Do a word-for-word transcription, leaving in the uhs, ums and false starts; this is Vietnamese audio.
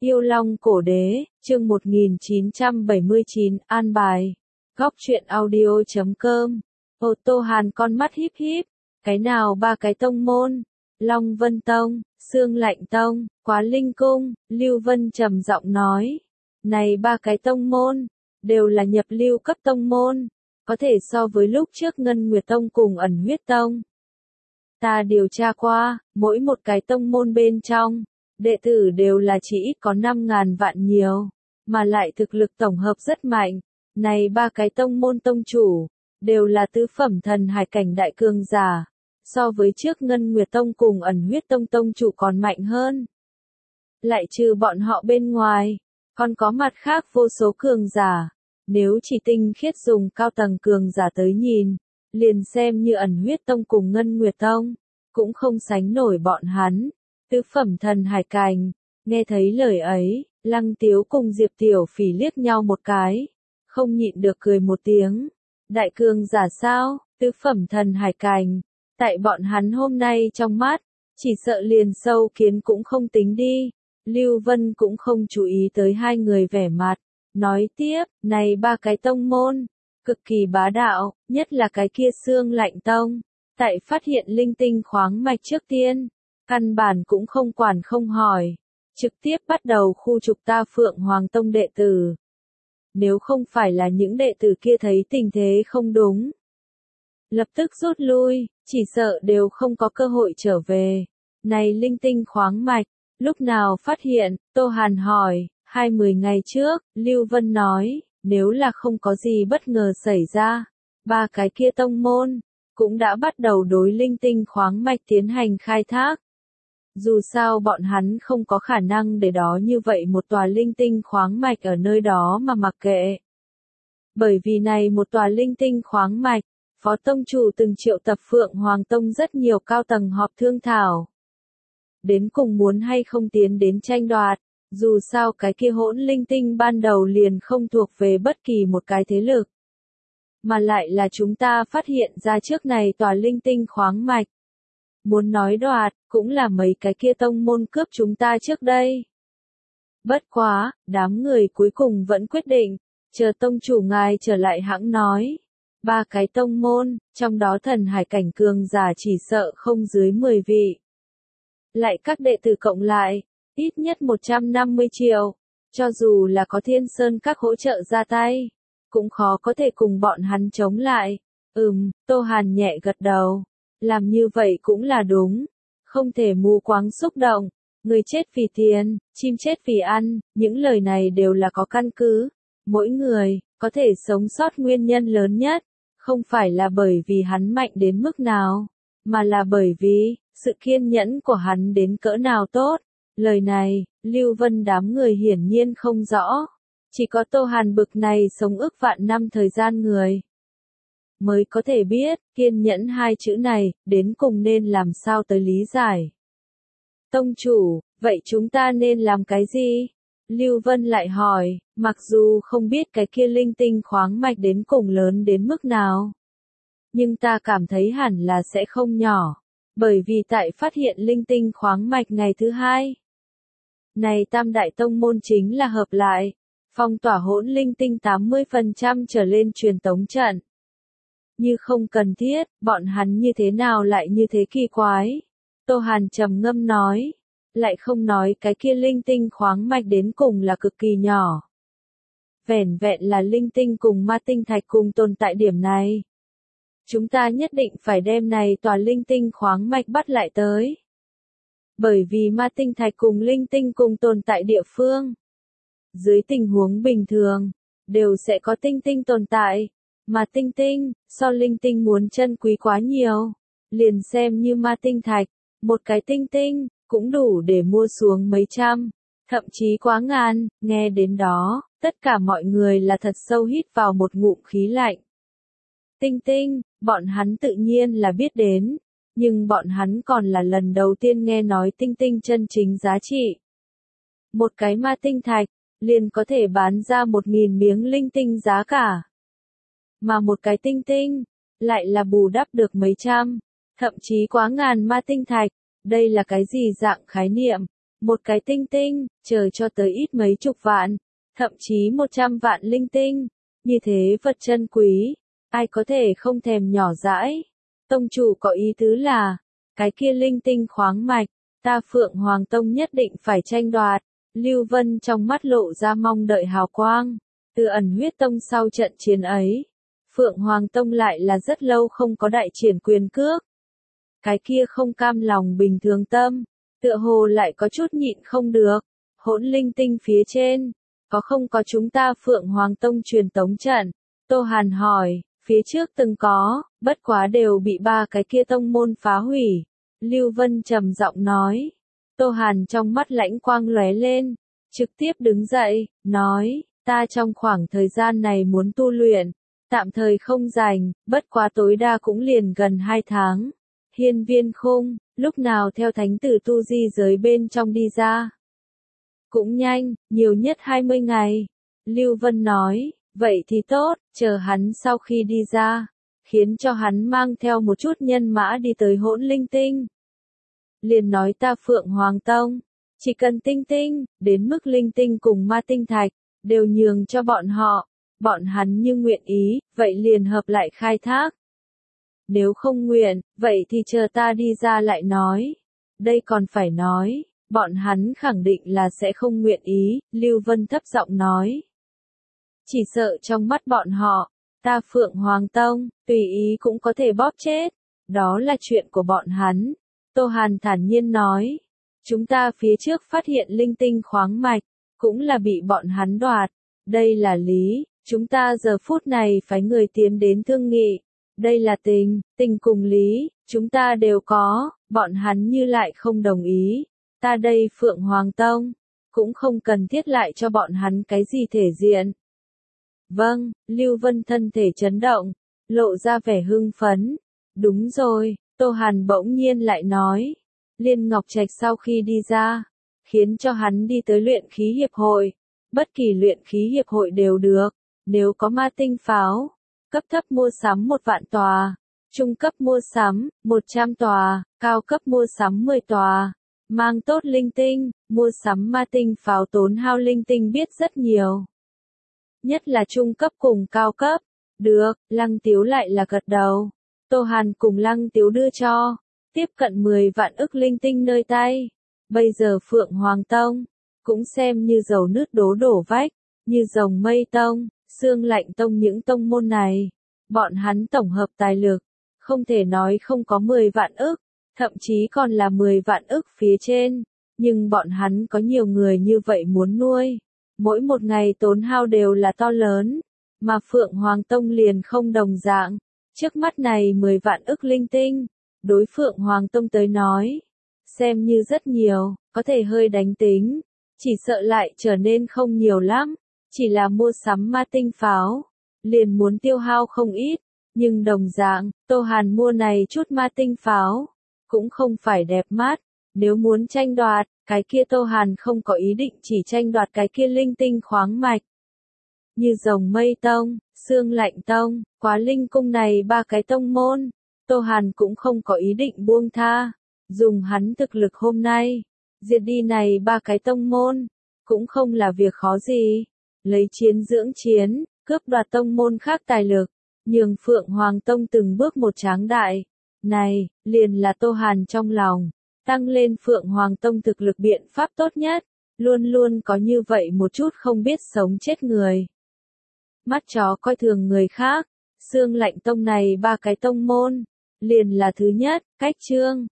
Yêu Long Cổ Đế, chương một nghìn chín trăm bảy mươi chín, an bài. Góc truyện audio chấm com. Ô Tô Hàn con mắt híp híp. Cái nào ba cái tông môn? Long Vân Tông, Xương Lạnh Tông, Quá Linh Cung, Lưu Vân trầm giọng nói. Này ba cái tông môn, đều là nhập lưu cấp tông môn, có thể so với lúc trước Ngân Nguyệt Tông cùng Ẩn Huyết Tông. Ta điều tra qua, mỗi một cái tông môn bên trong, đệ tử đều là chỉ ít có năm ngàn vạn nhiều, mà lại thực lực tổng hợp rất mạnh. Này ba cái tông môn tông chủ, đều là tứ phẩm thần hải cảnh đại cường giả, so với trước Ngân Nguyệt Tông cùng Ẩn Huyết Tông tông chủ còn mạnh hơn. Lại trừ bọn họ bên ngoài, còn có mặt khác vô số cường giả, nếu chỉ tinh khiết dùng cao tầng cường giả tới nhìn, liền xem như Ẩn Huyết Tông cùng Ngân Nguyệt Tông, cũng không sánh nổi bọn hắn. Tứ phẩm thần hải cảnh, nghe thấy lời ấy, Lăng Tiếu cùng Diệp Tiểu Phỉ liếc nhau một cái, không nhịn được cười một tiếng. Đại cường giả sao, tứ phẩm thần hải cảnh, tại bọn hắn hôm nay trong mắt, chỉ sợ liền sâu kiến cũng không tính đi. Lưu Vân cũng không chú ý tới hai người vẻ mặt, nói tiếp, này ba cái tông môn, cực kỳ bá đạo, nhất là cái kia Xương Lạnh Tông, tại phát hiện linh tinh khoáng mạch trước tiên, căn bản cũng không quản không hỏi, trực tiếp bắt đầu khu trục ta Phượng Hoàng Tông đệ tử. Nếu không phải là những đệ tử kia thấy tình thế không đúng, lập tức rút lui, chỉ sợ đều không có cơ hội trở về. Này linh tinh khoáng mạch, lúc nào phát hiện? Tô Hàn hỏi. Hai mươi ngày trước, Lưu Vân nói, nếu là không có gì bất ngờ xảy ra, ba cái kia tông môn cũng đã bắt đầu đối linh tinh khoáng mạch tiến hành khai thác. Dù sao bọn hắn không có khả năng để đó như vậy một tòa linh tinh khoáng mạch ở nơi đó mà mặc kệ. Bởi vì này một tòa linh tinh khoáng mạch, Phó Tông Chủ từng triệu tập Phượng Hoàng Tông rất nhiều cao tầng họp thương thảo. Đến cùng muốn hay không tiến đến tranh đoạt, dù sao cái kia hỗn linh tinh ban đầu liền không thuộc về bất kỳ một cái thế lực. Mà lại là chúng ta phát hiện ra trước này tòa linh tinh khoáng mạch. Muốn nói đoạt, cũng là mấy cái kia tông môn cướp chúng ta trước đây. Bất quá, đám người cuối cùng vẫn quyết định, chờ tông chủ ngài trở lại hãng nói. Ba cái tông môn, trong đó thần hải cảnh cường giả chỉ sợ không dưới mười vị. Lại các đệ tử cộng lại, ít nhất một trăm năm mươi triệu, cho dù là có Thiên Sơn các hỗ trợ ra tay, cũng khó có thể cùng bọn hắn chống lại. Ừm, Tô Hàn nhẹ gật đầu. Làm như vậy cũng là đúng, không thể mù quáng xúc động, người chết vì tiền, chim chết vì ăn, những lời này đều là có căn cứ. Mỗi người, có thể sống sót nguyên nhân lớn nhất, không phải là bởi vì hắn mạnh đến mức nào, mà là bởi vì, sự kiên nhẫn của hắn đến cỡ nào tốt. Lời này, Lưu Vân đám người hiển nhiên không rõ, chỉ có Tô Hàn bực này sống ước vạn năm thời gian người mới có thể biết, kiên nhẫn hai chữ này, đến cùng nên làm sao tới lý giải. Tông chủ, vậy chúng ta nên làm cái gì? Lưu Vân lại hỏi, mặc dù không biết cái kia linh tinh khoáng mạch đến cùng lớn đến mức nào, nhưng ta cảm thấy hẳn là sẽ không nhỏ, bởi vì tại phát hiện linh tinh khoáng mạch ngày thứ hai. Này tam đại tông môn chính là hợp lại, phong tỏa hỗn linh tinh tám mươi phần trăm trở lên truyền tống trận. Như không cần thiết, bọn hắn như thế nào lại như thế kỳ quái. Tô Hàn trầm ngâm nói, lại không nói cái kia linh tinh khoáng mạch đến cùng là cực kỳ nhỏ. Vẻn vẹn là linh tinh cùng ma tinh thạch cùng tồn tại điểm này. Chúng ta nhất định phải đem này tòa linh tinh khoáng mạch bắt lại tới. Bởi vì ma tinh thạch cùng linh tinh cùng tồn tại địa phương. Dưới tình huống bình thường, đều sẽ có tinh tinh tồn tại. Mà tinh tinh, so linh tinh muốn chân quý quá nhiều, liền xem như ma tinh thạch, một cái tinh tinh, cũng đủ để mua xuống mấy trăm, thậm chí quá ngàn. Nghe đến đó, tất cả mọi người là thật sâu hít vào một ngụm khí lạnh. Tinh tinh, bọn hắn tự nhiên là biết đến, nhưng bọn hắn còn là lần đầu tiên nghe nói tinh tinh chân chính giá trị. Một cái ma tinh thạch, liền có thể bán ra một nghìn miếng linh tinh giá cả. Mà một cái tinh tinh, lại là bù đắp được mấy trăm, thậm chí quá ngàn ma tinh thạch. Đây là cái gì dạng khái niệm? Một cái tinh tinh, chờ cho tới ít mấy chục vạn, thậm chí một trăm vạn linh tinh. Như thế vật chân quý, ai có thể không thèm nhỏ dãi. Tông chủ có ý tứ là, cái kia linh tinh khoáng mạch, ta Phượng Hoàng Tông nhất định phải tranh đoạt. Lưu Vân trong mắt lộ ra mong đợi hào quang. Từ ẩn huyết tông sau trận chiến ấy, Phượng Hoàng Tông lại là rất lâu không có đại triển quyền cước. Cái kia không cam lòng bình thường tâm, tựa hồ lại có chút nhịn không được. Hỗn linh tinh phía trên, có không có chúng ta Phượng Hoàng Tông truyền tống trận? Tô Hàn hỏi, phía trước từng có, bất quá đều bị ba cái kia tông môn phá hủy. Lưu Vân trầm giọng nói. Tô Hàn trong mắt lãnh quang lóe lên, trực tiếp đứng dậy, nói, ta trong khoảng thời gian này muốn tu luyện, tạm thời không rảnh, bất quá tối đa cũng liền gần hai tháng. Hiên Viên Khung, lúc nào theo thánh tử tu di giới bên trong đi ra? Cũng nhanh, nhiều nhất hai mươi ngày. Lưu Vân nói, vậy thì tốt, chờ hắn sau khi đi ra, khiến cho hắn mang theo một chút nhân mã đi tới hỗn linh tinh. Liền nói ta Phượng Hoàng Tông, chỉ cần tinh tinh, đến mức linh tinh cùng ma tinh thạch, đều nhường cho bọn họ, bọn hắn như nguyện ý, vậy liền hợp lại khai thác. Nếu không nguyện, vậy thì chờ ta đi ra lại nói. Đây còn phải nói, bọn hắn khẳng định là sẽ không nguyện ý, Lưu Vân thấp giọng nói. Chỉ sợ trong mắt bọn họ, ta Phượng Hoàng Tông, tùy ý cũng có thể bóp chết. Đó là chuyện của bọn hắn. Tô Hàn thản nhiên nói. Chúng ta phía trước phát hiện linh tinh khoáng mạch, cũng là bị bọn hắn đoạt. Đây là lý, chúng ta giờ phút này phái người tiến đến thương nghị. Đây là tình, tình cùng lý, chúng ta đều có, bọn hắn như lại không đồng ý. Ta đây Phượng Hoàng Tông, cũng không cần thiết lại cho bọn hắn cái gì thể diện. Vâng, Lưu Vân thân thể chấn động, lộ ra vẻ hưng phấn. Đúng rồi, Tô Hàn bỗng nhiên lại nói. Liên Ngọc Trạch sau khi đi ra, khiến cho hắn đi tới luyện khí hiệp hội. Bất kỳ luyện khí hiệp hội đều được, nếu có ma tinh pháo, cấp thấp mua sắm một vạn tòa, trung cấp mua sắm một trăm tòa, cao cấp mua sắm mười tòa. Mang tốt linh tinh, mua sắm ma tinh pháo tốn hao linh tinh biết rất nhiều. Nhất là trung cấp cùng cao cấp. Được, Lăng Tiếu lại là gật đầu. Tô Hàn cùng Lăng Tiếu đưa cho, tiếp cận mười vạn ức linh tinh nơi tay. Bây giờ Phượng Hoàng Tông, cũng xem như dầu nước đố đổ vách, như rồng mây tông, xương lạnh tông những tông môn này. Bọn hắn tổng hợp tài lực, không thể nói không có mười vạn ức, thậm chí còn là mười vạn ức phía trên. Nhưng bọn hắn có nhiều người như vậy muốn nuôi. Mỗi một ngày tốn hao đều là to lớn, mà Phượng Hoàng Tông liền không đồng dạng. Trước mắt này mười vạn ức linh tinh, đối Phượng Hoàng Tông tới nói, xem như rất nhiều, có thể hơi đánh tính, chỉ sợ lại trở nên không nhiều lắm, chỉ là mua sắm ma tinh pháo, liền muốn tiêu hao không ít, nhưng đồng dạng, Tô Hàn mua này chút ma tinh pháo, cũng không phải đẹp mắt, nếu muốn tranh đoạt, cái kia Tô Hàn không có ý định chỉ tranh đoạt cái kia linh tinh khoáng mạch. Như rồng mây tông, xương lạnh tông, quá linh cung này ba cái tông môn, Tô Hàn cũng không có ý định buông tha, dùng hắn thực lực hôm nay, diệt đi này ba cái tông môn, cũng không là việc khó gì, lấy chiến dưỡng chiến, cướp đoạt tông môn khác tài lực, nhường Phượng Hoàng Tông từng bước một tráng đại, này, liền là Tô Hàn trong lòng, tăng lên Phượng Hoàng Tông thực lực biện pháp tốt nhất, luôn luôn có như vậy một chút không biết sống chết người. Mắt chó coi thường người khác, xương lạnh tông này ba cái tông môn, liền là thứ nhất, cách chương.